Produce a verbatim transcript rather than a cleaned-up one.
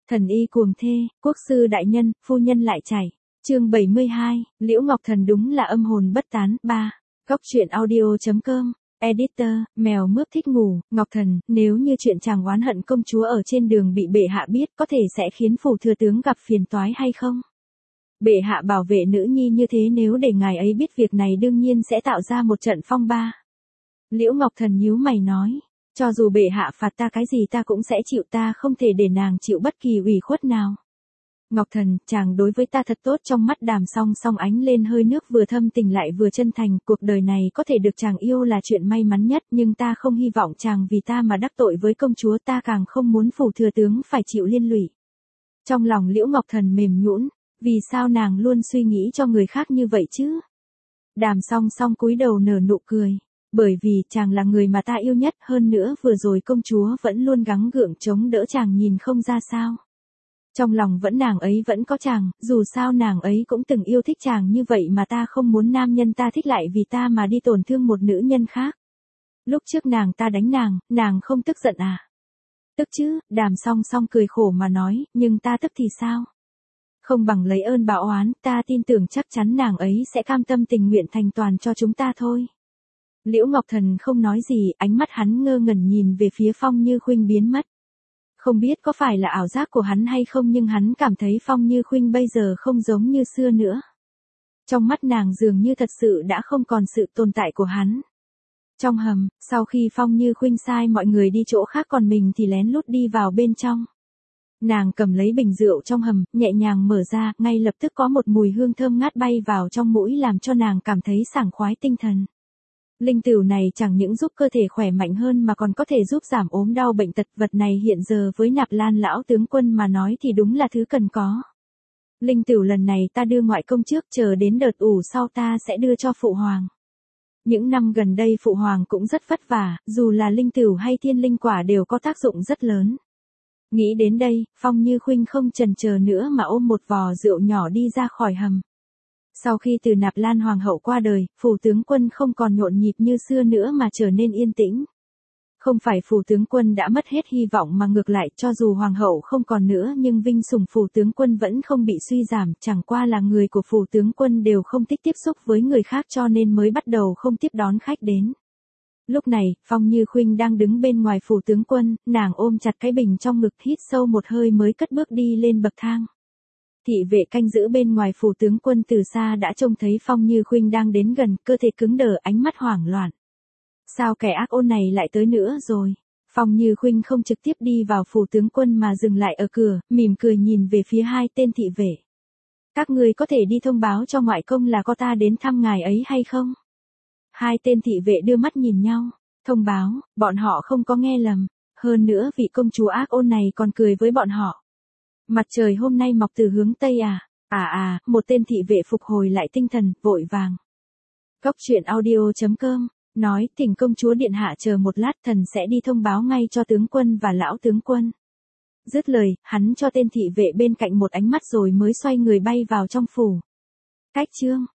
Thần y cuồng thê, quốc sư đại nhân, phu nhân lại chảy. Chương bảy mươi hai, Liễu Ngọc Thần đúng là âm hồn bất tán. ba. Góc truyện audio chấm com. Editor, mèo mướp thích ngủ. Ngọc Thần, nếu như chuyện chàng oán hận công chúa ở trên đường bị bệ hạ biết, có thể sẽ khiến phủ thừa tướng gặp phiền toái hay không? Bệ hạ bảo vệ nữ nhi như thế, nếu để ngài ấy biết việc này đương nhiên sẽ tạo ra một trận phong ba. Liễu Ngọc Thần nhíu mày nói, cho dù bệ hạ phạt ta cái gì ta cũng sẽ chịu, ta không thể để nàng chịu bất kỳ ủy khuất nào. Ngọc Thần, chàng đối với ta thật tốt. Trong mắt Đàm Song Song ánh lên hơi nước, vừa thâm tình lại vừa chân thành. Cuộc đời này có thể được chàng yêu là chuyện may mắn nhất, nhưng ta không hy vọng chàng vì ta mà đắc tội với công chúa, ta càng không muốn phủ thừa tướng phải chịu liên lụy. Trong lòng Liễu Ngọc Thần mềm nhũn, vì sao nàng luôn suy nghĩ cho người khác như vậy chứ? Đàm Song Song cúi đầu nở nụ cười. Bởi vì chàng là người mà ta yêu nhất, hơn nữa vừa rồi công chúa vẫn luôn gắng gượng chống đỡ chàng, nhìn không ra sao. Trong lòng vẫn nàng ấy vẫn có chàng, dù sao nàng ấy cũng từng yêu thích chàng như vậy mà ta không muốn nam nhân ta thích lại vì ta mà đi tổn thương một nữ nhân khác. Lúc trước nàng ta đánh nàng, nàng không tức giận à? Tức chứ, Đàm Song Song cười khổ mà nói, nhưng ta tức thì sao? Không bằng lấy ơn báo oán, ta tin tưởng chắc chắn nàng ấy sẽ cam tâm tình nguyện thành toàn cho chúng ta thôi. Liễu Ngọc Thần không nói gì, ánh mắt hắn ngơ ngẩn nhìn về phía Phong Như Khuynh biến mất. Không biết có phải là ảo giác của hắn hay không, nhưng hắn cảm thấy Phong Như Khuynh bây giờ không giống như xưa nữa. Trong mắt nàng dường như thật sự đã không còn sự tồn tại của hắn. Trong hầm, sau khi Phong Như Khuynh sai mọi người đi chỗ khác còn mình thì lén lút đi vào bên trong. Nàng cầm lấy bình rượu trong hầm, nhẹ nhàng mở ra, ngay lập tức có một mùi hương thơm ngát bay vào trong mũi làm cho nàng cảm thấy sảng khoái tinh thần. Linh tửu này chẳng những giúp cơ thể khỏe mạnh hơn mà còn có thể giúp giảm ốm đau bệnh tật, vật này hiện giờ với Nạp Lan lão tướng quân mà nói thì đúng là thứ cần có. Linh tửu lần này ta đưa ngoại công trước, chờ đến đợt ủ sau ta sẽ đưa cho phụ hoàng. Những năm gần đây phụ hoàng cũng rất vất vả, dù là linh tửu hay thiên linh quả đều có tác dụng rất lớn. Nghĩ đến đây, Phong Như Khuynh không chần chờ nữa mà ôm một vò rượu nhỏ đi ra khỏi hầm. Sau khi từ Nạp Lan hoàng hậu qua đời, phủ tướng quân không còn nhộn nhịp như xưa nữa mà trở nên yên tĩnh. Không phải phủ tướng quân đã mất hết hy vọng mà ngược lại, cho dù hoàng hậu không còn nữa nhưng vinh sủng phủ tướng quân vẫn không bị suy giảm, chẳng qua là người của phủ tướng quân đều không thích tiếp xúc với người khác cho nên mới bắt đầu không tiếp đón khách đến. Lúc này, Phong Như Khuynh đang đứng bên ngoài phủ tướng quân, nàng ôm chặt cái bình trong ngực, hít sâu một hơi mới cất bước đi lên bậc thang. Thị vệ canh giữ bên ngoài phủ tướng quân từ xa đã trông thấy Phong Như Khuynh đang đến gần, cơ thể cứng đờ, ánh mắt hoảng loạn. Sao kẻ ác ôn này lại tới nữa rồi? Phong Như Khuynh không trực tiếp đi vào phủ tướng quân mà dừng lại ở cửa, mỉm cười nhìn về phía hai tên thị vệ. Các ngươi có thể đi thông báo cho ngoại công là có ta đến thăm ngài ấy hay không? Hai tên thị vệ đưa mắt nhìn nhau. Thông báo, bọn họ không có nghe lầm. Hơn nữa vị công chúa ác ôn này còn cười với bọn họ. Mặt trời hôm nay mọc từ hướng Tây à? À à, một tên thị vệ phục hồi lại tinh thần, vội vàng. Góc truyện audio chấm com, nói, thỉnh công chúa điện hạ chờ một lát, thần sẽ đi thông báo ngay cho tướng quân và lão tướng quân. Dứt lời, hắn cho tên thị vệ bên cạnh một ánh mắt rồi mới xoay người bay vào trong phủ. Cách chương.